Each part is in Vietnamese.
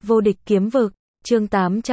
Vô địch kiếm vực, chương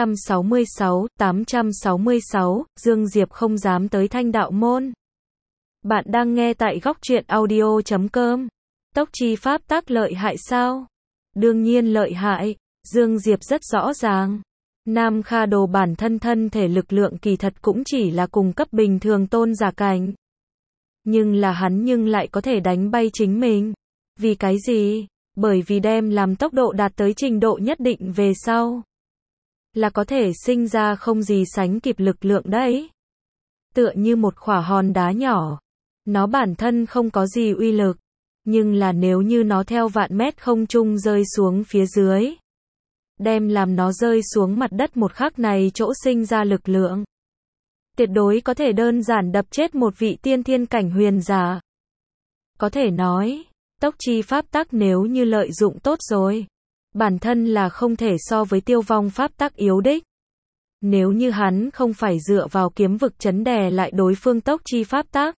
866, Dương Diệp không dám tới Thanh Đạo Môn. Bạn đang nghe tại góc truyện audio.com. Tốc chi pháp tác lợi hại sao? Đương nhiên lợi hại, Dương Diệp rất rõ ràng. Nam Kha Đồ bản thân thể lực lượng kỳ thật cũng chỉ là cùng cấp bình thường tôn giả cảnh. Nhưng hắn lại có thể đánh bay chính mình. Vì cái gì? Bởi vì đem làm tốc độ đạt tới trình độ nhất định về sau, là có thể sinh ra không gì sánh kịp lực lượng đấy. Tựa như một khỏa hòn đá nhỏ. Nó bản thân không có gì uy lực. Nhưng nếu như nó theo vạn mét không trung rơi xuống phía dưới, đem làm nó rơi xuống mặt đất một khắc này chỗ sinh ra lực lượng, tuyệt đối có thể đơn giản đập chết một vị tiên thiên cảnh huyền giả. Có thể nói, tốc chi pháp tắc nếu như lợi dụng tốt rồi, bản thân là không thể so với tiêu vong pháp tắc yếu đích. Nếu như hắn không phải dựa vào kiếm vực chấn đè lại đối phương tốc chi pháp tắc,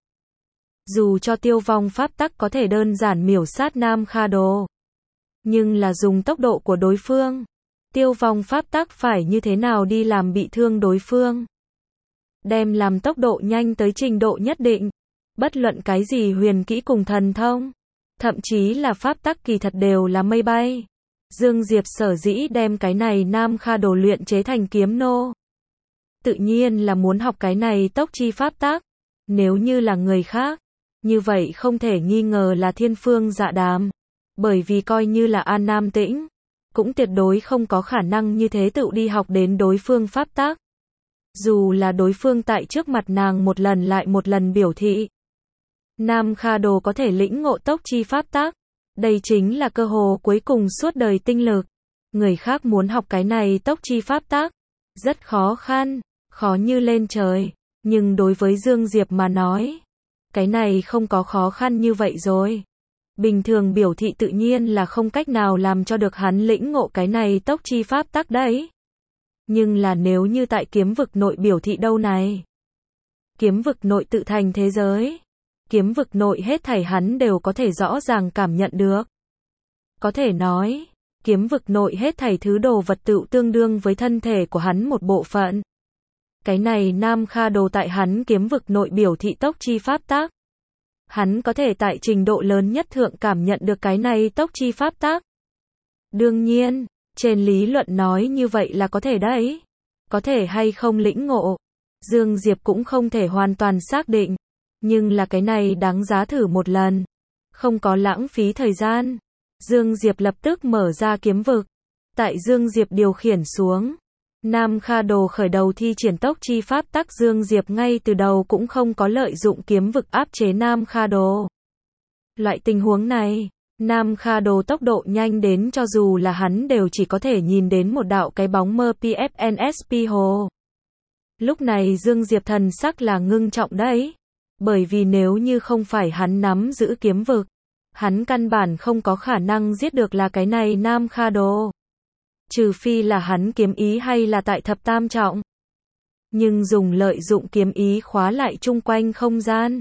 dù cho tiêu vong pháp tắc có thể đơn giản miểu sát Nam Kha Đồ, nhưng dùng tốc độ của đối phương, tiêu vong pháp tắc phải như thế nào đi làm bị thương đối phương. Đem làm tốc độ nhanh tới trình độ nhất định, bất luận cái gì huyền kỹ cùng thần thông, thậm chí là pháp tắc kỳ thật đều là mây bay. Dương Diệp sở dĩ đem cái này Nam Kha Đồ luyện chế thành kiếm nô, tự nhiên là muốn học cái này tốc chi pháp tắc. Nếu như là người khác, như vậy không thể nghi ngờ là thiên phương dạ đàm. Bởi vì coi như là An Nam Tĩnh, cũng tuyệt đối không có khả năng như thế tự đi học đến đối phương pháp tắc. Dù là đối phương tại trước mặt nàng một lần lại một lần biểu thị Nam Kha Đồ có thể lĩnh ngộ tốc chi pháp tắc, đây chính là cơ hồ cuối cùng suốt đời tinh lực. Người khác muốn học cái này tốc chi pháp tắc, rất khó khăn, khó như lên trời. Nhưng đối với Dương Diệp mà nói, cái này không có khó khăn như vậy rồi. Bình thường biểu thị tự nhiên là không cách nào làm cho được hắn lĩnh ngộ cái này tốc chi pháp tắc đấy. Nhưng nếu như tại kiếm vực nội biểu thị đâu này. Kiếm vực nội tự thành thế giới. Kiếm vực nội hết thảy hắn đều có thể rõ ràng cảm nhận được. Có thể nói, kiếm vực nội hết thảy thứ đồ vật tự tương đương với thân thể của hắn một bộ phận. Cái này Nam Kha Đồ tại hắn kiếm vực nội biểu thị tốc chi pháp tắc. Hắn có thể tại trình độ lớn nhất thượng cảm nhận được cái này tốc chi pháp tắc. Đương nhiên, trên lý luận nói như vậy là có thể đấy. Có thể hay không lĩnh ngộ, Dương Diệp cũng không thể hoàn toàn xác định. Nhưng cái này đáng giá thử một lần. Không có lãng phí thời gian. Dương Diệp lập tức mở ra kiếm vực. Tại Dương Diệp điều khiển xuống, Nam Kha Đồ khởi đầu thi triển tốc chi pháp tắc. Dương Diệp ngay từ đầu cũng không có lợi dụng kiếm vực áp chế Nam Kha Đồ. Loại tình huống này, Nam Kha Đồ tốc độ nhanh đến cho dù là hắn đều chỉ có thể nhìn đến một đạo cái bóng mơ PFNSP hồ. Lúc này Dương Diệp thần sắc là ngưng trọng đấy. Bởi vì nếu như không phải hắn nắm giữ kiếm vực, hắn căn bản không có khả năng giết được là cái này Nam Kha Đồ. Trừ phi là hắn kiếm ý hay là tại thập tam trọng. Nhưng dùng lợi dụng kiếm ý khóa lại chung quanh không gian.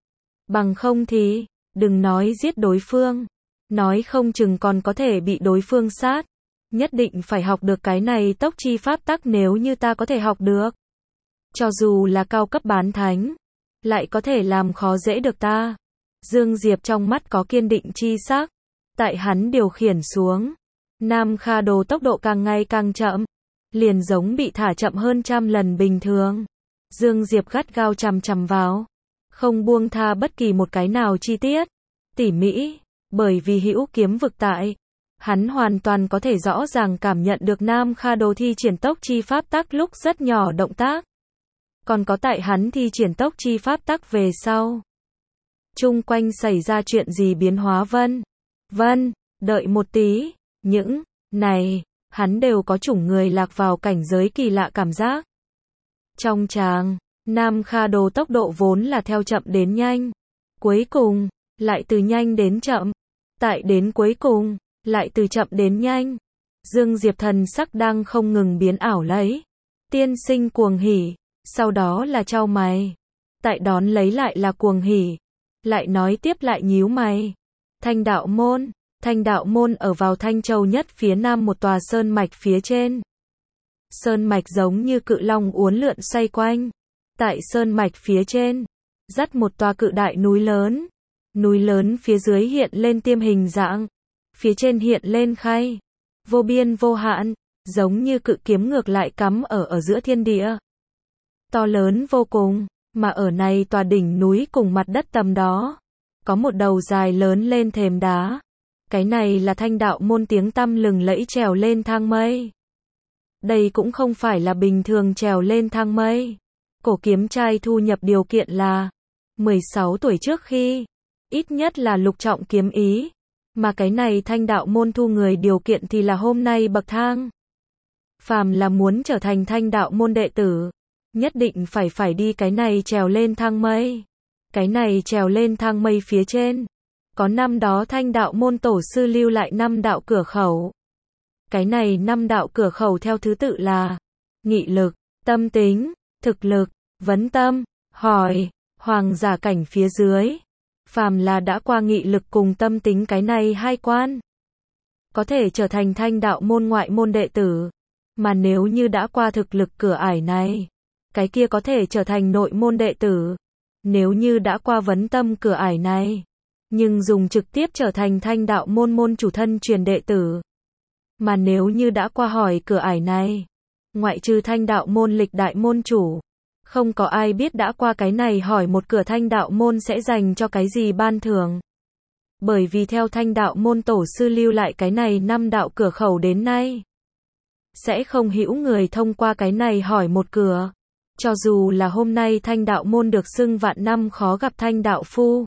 Bằng không thì, đừng nói giết đối phương. Nói không chừng còn có thể bị đối phương sát. Nhất định phải học được cái này tốc chi pháp tắc. Nếu như ta có thể học được, cho dù là cao cấp bán thánh, lại có thể làm khó dễ được ta. Dương Diệp trong mắt có kiên định chi sắc. Tại hắn điều khiển xuống, Nam Kha Đồ tốc độ càng ngày càng chậm, liền giống bị thả chậm hơn 100 lần bình thường. Dương Diệp gắt gao chằm chằm vào, không buông tha bất kỳ một cái nào chi tiết tỉ mỉ, bởi vì hữu kiếm vực tại, hắn hoàn toàn có thể rõ ràng cảm nhận được Nam Kha Đồ thi triển tốc chi pháp tắc lúc rất nhỏ động tác. Còn có tại hắn thi triển tốc chi pháp tắc về sau, chung quanh xảy ra chuyện gì biến hóa. Vân, đợi một tí, những này, hắn đều có chủng người lạc vào cảnh giới kỳ lạ cảm giác. Trong tràng, Nam Kha Đồ tốc độ vốn là theo chậm đến nhanh, cuối cùng, lại từ nhanh đến chậm, tại đến cuối cùng, lại từ chậm đến nhanh. Dương Diệp thần sắc đang không ngừng biến ảo lấy. Tiên sinh cuồng hỉ. Sau đó là chau mày. Tại đón lấy lại là cuồng hỉ. Lại nói tiếp lại nhíu mày. Thanh Đạo Môn, Thanh đạo môn ở vào Thanh Châu nhất phía nam một tòa sơn mạch phía trên. Sơn mạch giống như cự long uốn lượn xoay quanh. Tại sơn mạch phía trên, dắt một tòa cự đại núi lớn. Núi lớn phía dưới hiện lên tiêm hình dạng. Phía trên hiện lên khay. Vô biên vô hạn, giống như cự kiếm ngược lại cắm ở giữa thiên địa. To lớn vô cùng, mà ở này tòa đỉnh núi cùng mặt đất tầm đó. Có một đầu dài lớn lên thềm đá. Cái này là Thanh đạo môn tiếng tăm lừng lẫy trèo lên thang mây. Đây cũng không phải là bình thường trèo lên thang mây. Cổ kiếm trai thu nhập điều kiện là 16 tuổi trước khi, ít nhất là lục trọng kiếm ý. Mà cái này Thanh đạo môn thu người điều kiện thì là hôm nay bậc thang. Phàm là muốn trở thành Thanh đạo môn đệ tử, nhất định phải đi cái này trèo lên thang mây. Cái này trèo lên thang mây phía trên, có năm đó Thanh đạo môn tổ sư lưu lại 5 đạo cửa khẩu. Cái này 5 đạo cửa khẩu theo thứ tự là nghị lực, tâm tính, thực lực, vấn tâm, hỏi, hoàng giả cảnh phía dưới. Phàm là đã qua nghị lực cùng tâm tính cái này 2 quan, có thể trở thành Thanh đạo môn ngoại môn đệ tử. Mà nếu như đã qua thực lực cửa ải này, cái kia có thể trở thành nội môn đệ tử. Nếu như đã qua vấn tâm cửa ải này, nhưng dùng trực tiếp trở thành Thanh đạo môn môn chủ thân truyền đệ tử. Mà nếu như đã qua hỏi cửa ải này, ngoại trừ Thanh đạo môn lịch đại môn chủ, không có ai biết đã qua cái này hỏi một cửa Thanh đạo môn sẽ dành cho cái gì ban thưởng. Bởi vì theo Thanh đạo môn tổ sư lưu lại cái này 5 đạo cửa khẩu đến nay, sẽ không hữu người thông qua cái này hỏi một cửa. Cho dù là hôm nay Thanh đạo môn được xưng vạn năm khó gặp Thanh đạo phu,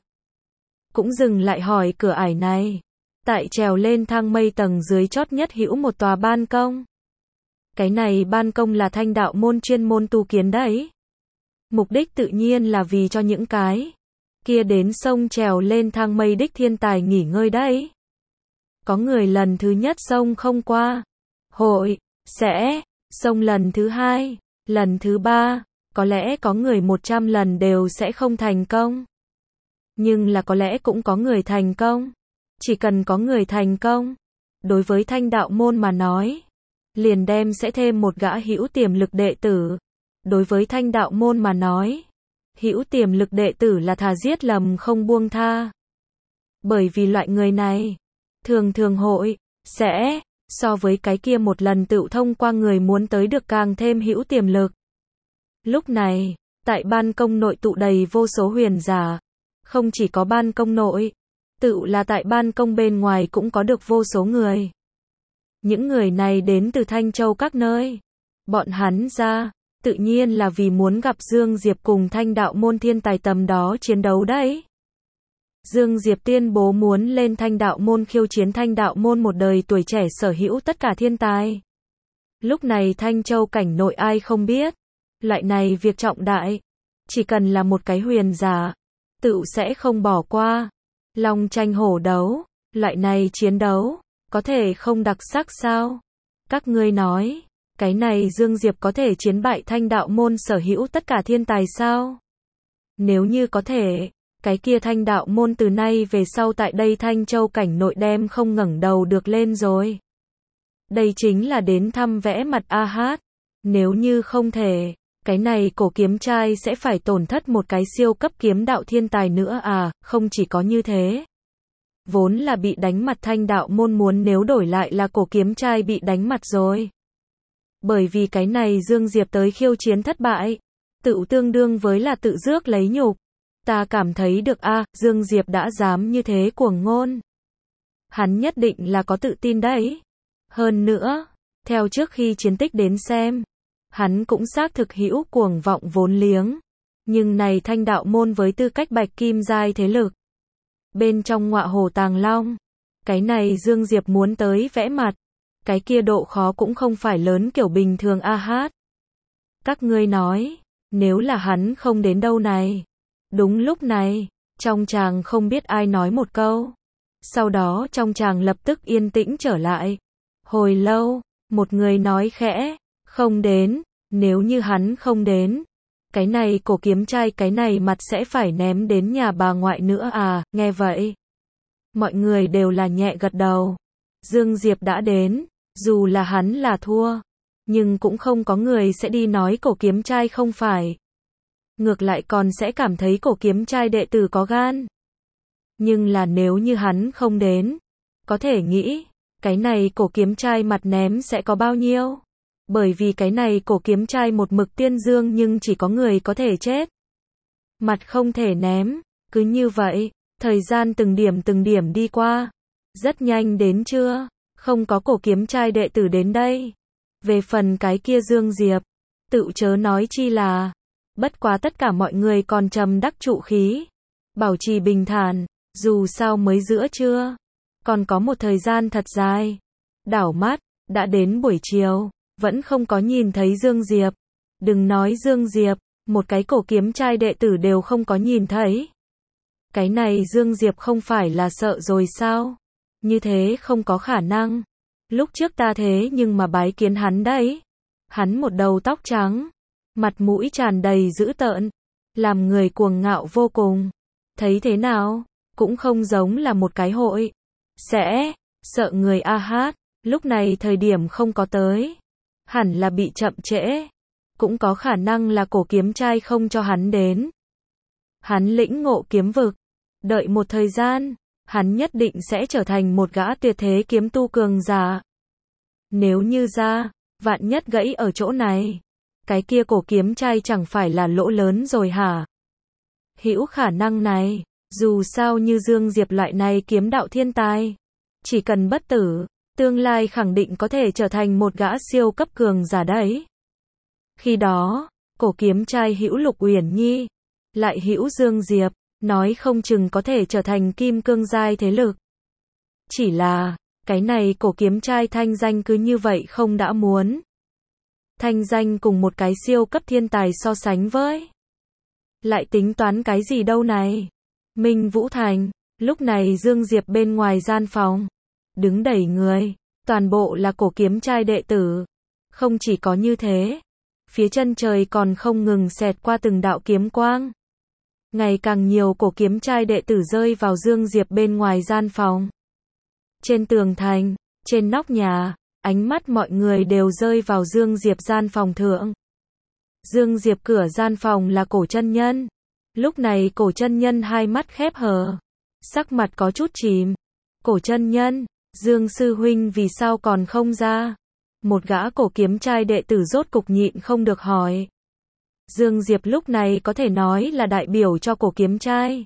cũng dừng lại hỏi cửa ải này. Tại trèo lên thang mây tầng dưới chót nhất hữu một tòa ban công. Cái này ban công là Thanh đạo môn chuyên môn tu kiến đấy. Mục đích tự nhiên là vì cho những cái kia đến sông trèo lên thang mây đích thiên tài nghỉ ngơi đấy. Có người lần thứ nhất sông không qua, hội sẽ sông lần thứ 2, lần thứ 3, có lẽ có người 100 lần đều sẽ không thành công. Nhưng là có lẽ cũng có người thành công. Chỉ cần có người thành công, đối với Thanh đạo môn mà nói, liền đem sẽ thêm một gã hữu tiềm lực đệ tử. Đối với Thanh đạo môn mà nói, hữu tiềm lực đệ tử là thà giết lầm không buông tha. Bởi vì loại người này, thường hội, sẽ, so với cái kia một lần tự thông qua người muốn tới được càng thêm hữu tiềm lực. Lúc này, tại ban công nội tụ đầy vô số huyền giả. Không chỉ có ban công nội, tự là tại ban công bên ngoài cũng có được vô số người. Những người này đến từ Thanh Châu các nơi. Bọn hắn ra, tự nhiên là vì muốn gặp Dương Diệp cùng Thanh đạo môn thiên tài tầm đó chiến đấu đấy. Dương Diệp tuyên bố muốn lên Thanh đạo môn khiêu chiến Thanh đạo môn một đời tuổi trẻ sở hữu tất cả thiên tài. Lúc này Thanh Châu cảnh nội ai không biết. Loại này việc trọng đại, chỉ cần là một cái huyền giả, tự sẽ không bỏ qua. Long tranh hổ đấu, loại này chiến đấu, có thể không đặc sắc sao? Các ngươi nói, cái này Dương Diệp có thể chiến bại Thanh đạo môn sở hữu tất cả thiên tài sao? Nếu như có thể, cái kia Thanh đạo môn từ nay về sau tại đây Thanh Châu cảnh nội đem không ngẩng đầu được lên rồi. Đây chính là đến thăm vẽ mặt a hát. Nếu như không thể, cái này cổ kiếm trai sẽ phải tổn thất một cái siêu cấp kiếm đạo thiên tài nữa à. Không chỉ có như thế, vốn là bị đánh mặt Thanh đạo môn muốn nếu đổi lại là cổ kiếm trai bị đánh mặt rồi. Bởi vì cái này Dương Diệp tới khiêu chiến thất bại, tự tương đương với là tự rước lấy nhục. Ta cảm thấy được a, Dương Diệp đã dám như thế cuồng ngôn. Hắn nhất định là có tự tin đấy. Hơn nữa, theo trước khi chiến tích đến xem, hắn cũng xác thực hữu cuồng vọng vốn liếng. Nhưng này Thanh đạo môn với tư cách bạch kim giai thế lực, bên trong ngọa hổ tàng long, cái này Dương Diệp muốn tới vẽ mặt, cái kia độ khó cũng không phải lớn kiểu bình thường a hát. Các ngươi nói, nếu là hắn không đến đâu này. Đúng lúc này, trong tràng không biết ai nói một câu. Sau đó trong tràng lập tức yên tĩnh trở lại. Hồi lâu, một người nói khẽ, không đến, nếu như hắn không đến, cái này cổ kiếm trai cái này mặt sẽ phải ném đến nhà bà ngoại nữa à. Nghe vậy, Mọi người đều là nhẹ gật đầu. Dương Diệp đã đến, dù là hắn là thua, nhưng cũng không có người sẽ đi nói cổ kiếm trai không phải. Ngược lại còn sẽ cảm thấy cổ kiếm trai đệ tử có gan. Nhưng là nếu như hắn không đến, có thể nghĩ, cái này cổ kiếm trai mặt ném sẽ có bao nhiêu. Bởi vì cái này cổ kiếm trai một mực tiên dương nhưng chỉ có người có thể chết. Mặt không thể ném, cứ như vậy, thời gian từng điểm đi qua. Rất nhanh đến trưa, không có cổ kiếm trai đệ tử đến đây. Về phần cái kia Dương Diệp, tự chớ nói chi là, bất quá tất cả mọi người còn trầm đắc trụ khí, bảo trì bình thản, dù sao mới giữa trưa, còn có một thời gian thật dài. Đảo mắt, đã đến buổi chiều, vẫn không có nhìn thấy Dương Diệp. Đừng nói Dương Diệp, một cái cổ kiếm trai đệ tử đều không có nhìn thấy. Cái này Dương Diệp không phải là sợ rồi sao? Như thế không có khả năng. Lúc trước ta thế nhưng mà bái kiến hắn đấy. Hắn một đầu tóc trắng, mặt mũi tràn đầy dữ tợn, làm người cuồng ngạo vô cùng. Thấy thế nào, cũng không giống là một cái hội. Sẽ, sợ người a hát, lúc này thời điểm không có tới. Hẳn là bị chậm trễ. Cũng có khả năng là cổ kiếm trai không cho hắn đến. Hắn lĩnh ngộ kiếm vực. Đợi một thời gian, hắn nhất định sẽ trở thành một gã tuyệt thế kiếm tu cường giả. Nếu như ra, vạn nhất gãy ở chỗ này, cái kia cổ kiếm trai chẳng phải là lỗ lớn rồi hả? Hữu khả năng này, dù sao như Dương Diệp loại này kiếm đạo thiên tài, chỉ cần bất tử, tương lai khẳng định có thể trở thành một gã siêu cấp cường giả đấy. Khi đó, cổ kiếm trai hữu Lục Uyển Nhi, lại hữu Dương Diệp, nói không chừng có thể trở thành kim cương giai thế lực. Chỉ là, cái này cổ kiếm trai thanh danh cứ như vậy không đã muốn. Thanh danh cùng một cái siêu cấp thiên tài so sánh với. Lại tính toán cái gì đâu này. Minh Vũ Thành, lúc này Dương Diệp bên ngoài gian phòng. Đứng đầy người, toàn bộ là cổ kiếm trai đệ tử. Không chỉ có như thế, phía chân trời còn không ngừng xẹt qua từng đạo kiếm quang. Ngày càng nhiều cổ kiếm trai đệ tử rơi vào Dương Diệp bên ngoài gian phòng. Trên tường thành, trên nóc nhà, ánh mắt mọi người đều rơi vào Dương Diệp gian phòng thượng. Dương Diệp cửa gian phòng là Cổ chân nhân. Lúc này Cổ chân nhân hai mắt khép hờ, sắc mặt có chút chìm. Cổ chân nhân, Dương sư huynh vì sao còn không ra? Một gã cổ kiếm trai đệ tử rốt cục nhịn không được hỏi. Dương Diệp lúc này có thể nói là đại biểu cho cổ kiếm trai.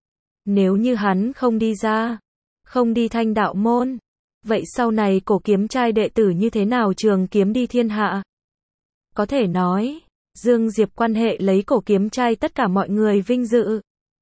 Nếu như hắn không đi ra, không đi Thanh Đạo môn, vậy sau này cổ kiếm trai đệ tử như thế nào trường kiếm đi thiên hạ? Có thể nói, Dương Diệp quan hệ lấy cổ kiếm trai tất cả mọi người vinh dự.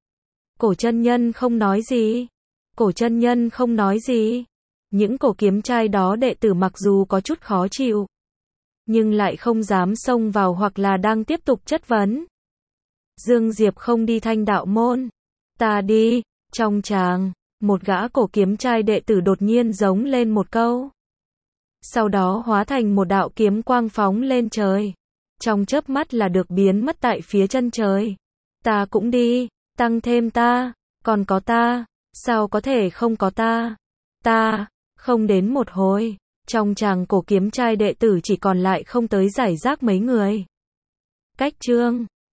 Cổ chân nhân không nói gì. Cổ chân nhân không nói gì. Những cổ kiếm trai đó đệ tử mặc dù có chút khó chịu, nhưng lại không dám xông vào hoặc là đang tiếp tục chất vấn. Dương Diệp không đi Thanh Đạo môn. Ta đi. Trong tràng, một gã cổ kiếm trai đệ tử đột nhiên giống lên một câu. Sau đó hóa thành một đạo kiếm quang phóng lên trời. Trong chớp mắt là được biến mất tại phía chân trời. Ta cũng đi, tăng thêm ta, còn có ta, sao có thể không có ta? Ta, không đến một hồi, trong tràng cổ kiếm trai đệ tử chỉ còn lại không tới giải rác mấy người. Cách chương